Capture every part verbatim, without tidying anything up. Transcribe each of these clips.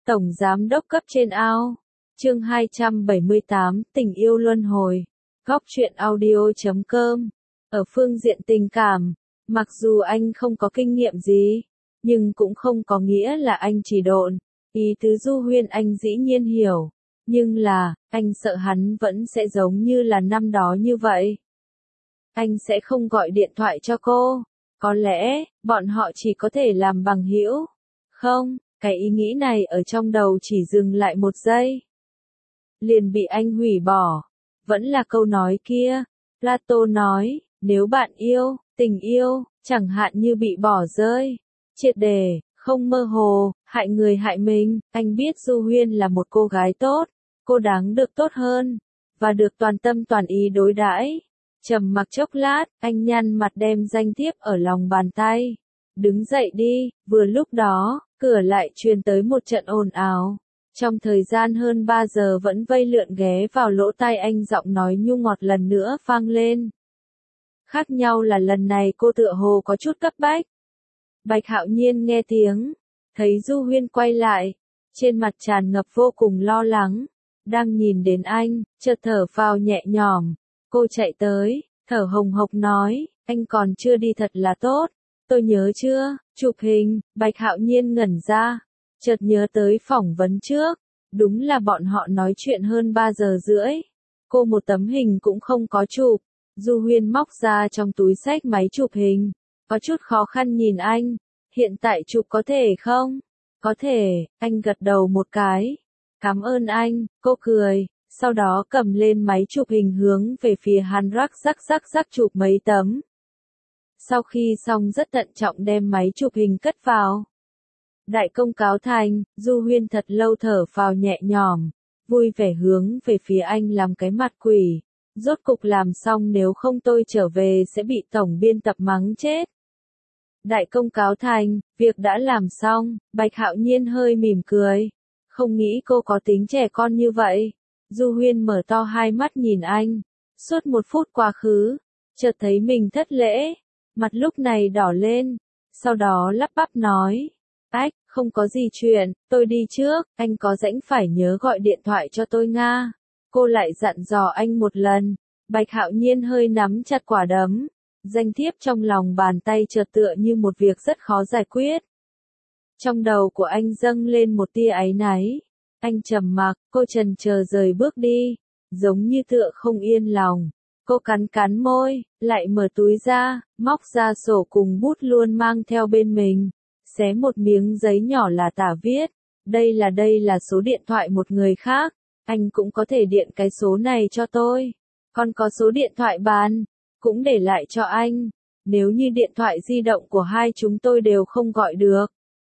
Tổng Giám đốc cấp trên ao. Chương hai trăm bảy mươi tám, tình yêu luân hồi. Góc truyện audio chấm com. Ở phương diện tình cảm, mặc dù anh không có kinh nghiệm gì, nhưng cũng không có nghĩa là anh chỉ độn. Ý tứ Du Huyên anh dĩ nhiên hiểu, nhưng là, anh sợ hắn vẫn sẽ giống như là năm đó như vậy. Anh sẽ không gọi điện thoại cho cô, có lẽ, bọn họ chỉ có thể làm bằng hữu. Không, cái ý nghĩ này ở trong đầu chỉ dừng lại một giây. Liền bị anh hủy bỏ. Vẫn là câu nói kia, Plato nói, nếu bạn yêu, tình yêu, chẳng hạn như bị bỏ rơi, triệt để, không mơ hồ, hại người hại mình, anh biết Du Huyên là một cô gái tốt, cô đáng được tốt hơn, và được toàn tâm toàn ý đối đãi. Trầm mặc chốc lát, anh nhăn mặt đem danh thiếp ở lòng bàn tay. Đứng dậy đi, vừa lúc đó, cửa lại truyền tới một trận ồn ào. Trong thời gian hơn ba giờ vẫn vây lượn ghé vào lỗ tai anh giọng nói nhu ngọt lần nữa vang lên. Khác nhau là lần này cô tựa hồ có chút cấp bách. Bạch Hạo Nhiên nghe tiếng, thấy Du Huyên quay lại, trên mặt tràn ngập vô cùng lo lắng, đang nhìn đến anh, chợt thở phào nhẹ nhõm. Cô chạy tới, thở hồng hộc nói, anh còn chưa đi thật là tốt, tôi nhớ chưa, chụp hình. Bạch Hạo Nhiên ngẩn ra, chợt nhớ tới phỏng vấn trước, đúng là bọn họ nói chuyện hơn ba giờ rưỡi, cô một tấm hình cũng không có chụp. Du Huyên móc ra trong túi xách máy chụp hình, có chút khó khăn nhìn anh, hiện tại chụp có thể không? Có thể, anh gật đầu một cái, cảm ơn anh, cô cười. Sau đó cầm lên máy chụp hình hướng về phía hắn rắc rắc rắc rắc chụp mấy tấm. Sau khi xong rất thận trọng đem máy chụp hình cất vào. Đại công cáo thành, Du Huyên thật lâu thở phào nhẹ nhõm, vui vẻ hướng về phía anh làm cái mặt quỷ. Rốt cục làm xong, nếu không tôi trở về sẽ bị tổng biên tập mắng chết. Đại công cáo thành, việc đã làm xong. Bạch Hạo Nhiên hơi mỉm cười. Không nghĩ cô có tính trẻ con như vậy. Du Huyên mở to hai mắt nhìn anh, suốt một phút quá khứ, chợt thấy mình thất lễ, mặt lúc này đỏ lên, sau đó lắp bắp nói, ách, không có gì chuyện, tôi đi trước, anh có rảnh phải nhớ gọi điện thoại cho tôi Nga. Cô lại dặn dò anh một lần. Bạch Hạo Nhiên hơi nắm chặt quả đấm, danh thiếp trong lòng bàn tay chợt tựa như một việc rất khó giải quyết. Trong đầu của anh dâng lên một tia áy náy. Anh trầm mặc, cô chần chờ rời bước đi, giống như tựa không yên lòng. Cô cắn cắn môi, lại mở túi ra, móc ra sổ cùng bút luôn mang theo bên mình, xé một miếng giấy nhỏ là tả viết, đây là đây là số điện thoại một người khác, anh cũng có thể điện cái số này cho tôi, còn có số điện thoại bàn, cũng để lại cho anh, nếu như điện thoại di động của hai chúng tôi đều không gọi được.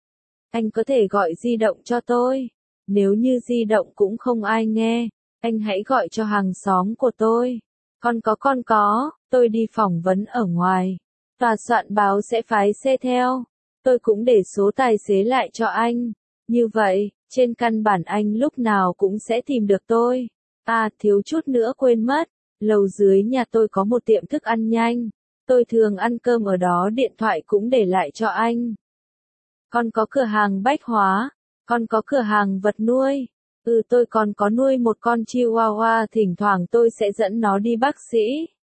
Anh có thể gọi di động cho tôi. Nếu như di động cũng không ai nghe, anh hãy gọi cho hàng xóm của tôi. Con có con có, tôi đi phỏng vấn ở ngoài. Tòa soạn báo sẽ phái xe theo. Tôi cũng để số tài xế lại cho anh. Như vậy, trên căn bản anh lúc nào cũng sẽ tìm được tôi. À, thiếu chút nữa quên mất. Lầu dưới nhà tôi có một tiệm thức ăn nhanh. Tôi thường ăn cơm ở đó, điện thoại cũng để lại cho anh. Con có cửa hàng bách hóa. Con có cửa hàng vật nuôi. Ừ, tôi còn có nuôi một con chihuahua, thỉnh thoảng tôi sẽ dẫn nó đi bác sĩ.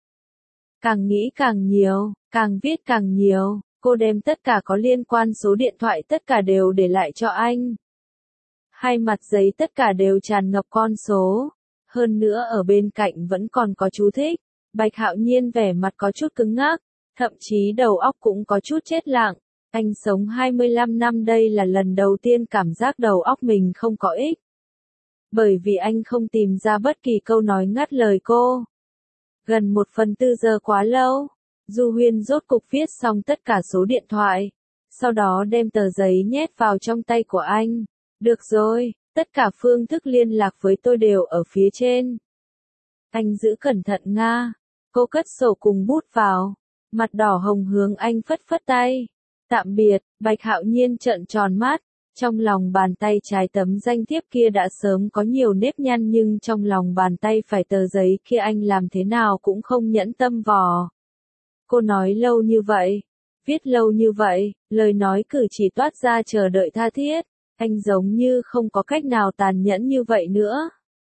Càng nghĩ càng nhiều, càng viết càng nhiều, cô đem tất cả có liên quan số điện thoại tất cả đều để lại cho anh. Hai mặt giấy tất cả đều tràn ngập con số. Hơn nữa ở bên cạnh vẫn còn có chú thích. Bạch Hạo Nhiên vẻ mặt có chút cứng ngắc, thậm chí đầu óc cũng có chút chết lặng. Anh sống hai mươi lăm năm, đây là lần đầu tiên cảm giác đầu óc mình không có ích. Bởi vì anh không tìm ra bất kỳ câu nói ngắt lời cô. Gần một phần tư giờ quá lâu, Du Huyên rốt cục viết xong tất cả số điện thoại. Sau đó đem tờ giấy nhét vào trong tay của anh. Được rồi, tất cả phương thức liên lạc với tôi đều ở phía trên. Anh giữ cẩn thận Nga. Cô cất sổ cùng bút vào. Mặt đỏ hồng hướng anh phất phất tay. Tạm biệt. Bạch Hạo Nhiên trợn tròn mắt, trong lòng bàn tay trái tấm danh thiếp kia đã sớm có nhiều nếp nhăn, nhưng trong lòng bàn tay phải tờ giấy kia anh làm thế nào cũng không nhẫn tâm vò. Cô nói lâu như vậy, viết lâu như vậy, lời nói cử chỉ toát ra chờ đợi tha thiết, Anh giống như không có cách nào tàn nhẫn như vậy nữa.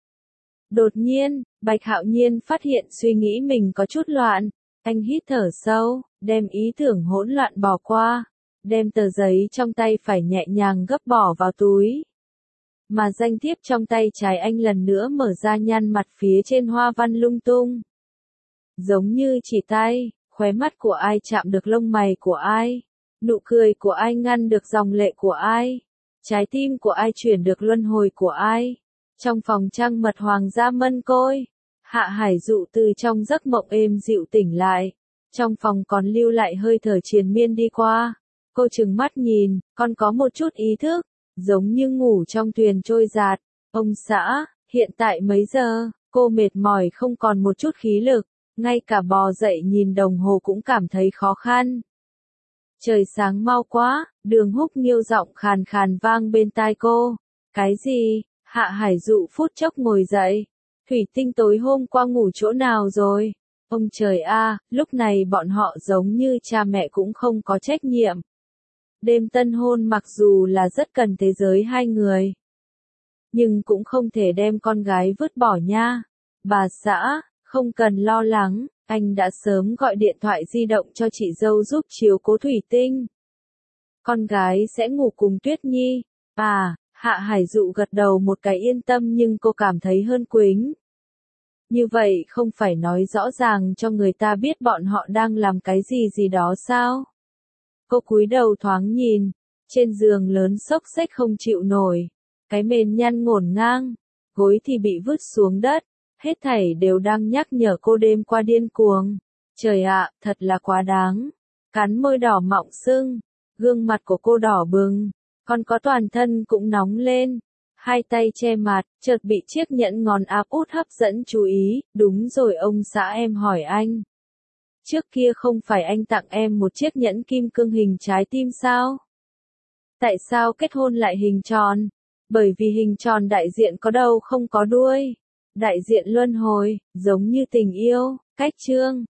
Đột nhiên, Bạch Hạo Nhiên phát hiện suy nghĩ mình có chút loạn. Anh hít thở sâu, đem ý tưởng hỗn loạn bỏ qua, đem tờ giấy trong tay phải nhẹ nhàng gấp bỏ vào túi. Mà danh thiếp trong tay trái anh lần nữa mở ra, nhăn mặt phía trên hoa văn lung tung. Giống như chỉ tay, khóe mắt của ai chạm được lông mày của ai, nụ cười của ai ngăn được dòng lệ của ai, trái tim của ai chuyển được luân hồi của ai. Trong phòng trăng mật hoàng gia mân côi, Hạ Hải Dụ từ trong giấc mộng êm dịu tỉnh lại. Trong phòng còn lưu lại hơi thở triền miên đi qua. Cô trừng mắt nhìn, còn có một chút ý thức, giống như ngủ trong thuyền trôi giạt. Ông xã, hiện tại mấy giờ? Cô mệt mỏi không còn một chút khí lực, ngay cả bò dậy nhìn đồng hồ cũng cảm thấy khó khăn. Trời sáng mau quá, Đường Húc Nghiêu giọng khàn khàn vang bên tai cô. Cái gì? Hạ Hải Dụ phút chốc ngồi dậy. Thủy Tinh tối hôm qua ngủ chỗ nào rồi? Ông trời a, lúc này bọn họ giống như cha mẹ cũng không có trách nhiệm. Đêm tân hôn mặc dù là rất cần thế giới hai người, nhưng cũng không thể đem con gái vứt bỏ nha. Bà xã, không cần lo lắng, anh đã sớm gọi điện thoại di động cho chị dâu giúp chiếu cố Thủy Tinh. Con gái sẽ ngủ cùng Tuyết Nhi. À, Hạ Hải Dụ gật đầu một cái yên tâm, nhưng cô cảm thấy hơn quính. Như vậy không phải nói rõ ràng cho người ta biết bọn họ đang làm cái gì gì đó sao? Cô cúi đầu thoáng nhìn, trên giường lớn xốc xếch không chịu nổi, cái mền nhăn ngổn ngang, gối thì bị vứt xuống đất, hết thảy đều đang nhắc nhở cô đêm qua điên cuồng. Trời ạ, thật là quá đáng. Cắn môi đỏ mọng sưng, gương mặt của cô đỏ bừng, còn có toàn thân cũng nóng lên. Hai tay che mặt, chợt bị chiếc nhẫn ngón áp út hấp dẫn chú ý. Đúng rồi ông xã, em hỏi anh. Trước kia không phải anh tặng em một chiếc nhẫn kim cương hình trái tim sao? Tại sao kết hôn lại hình tròn? Bởi vì hình tròn đại diện có đầu không có đuôi. Đại diện luân hồi, giống như tình yêu, cách chương.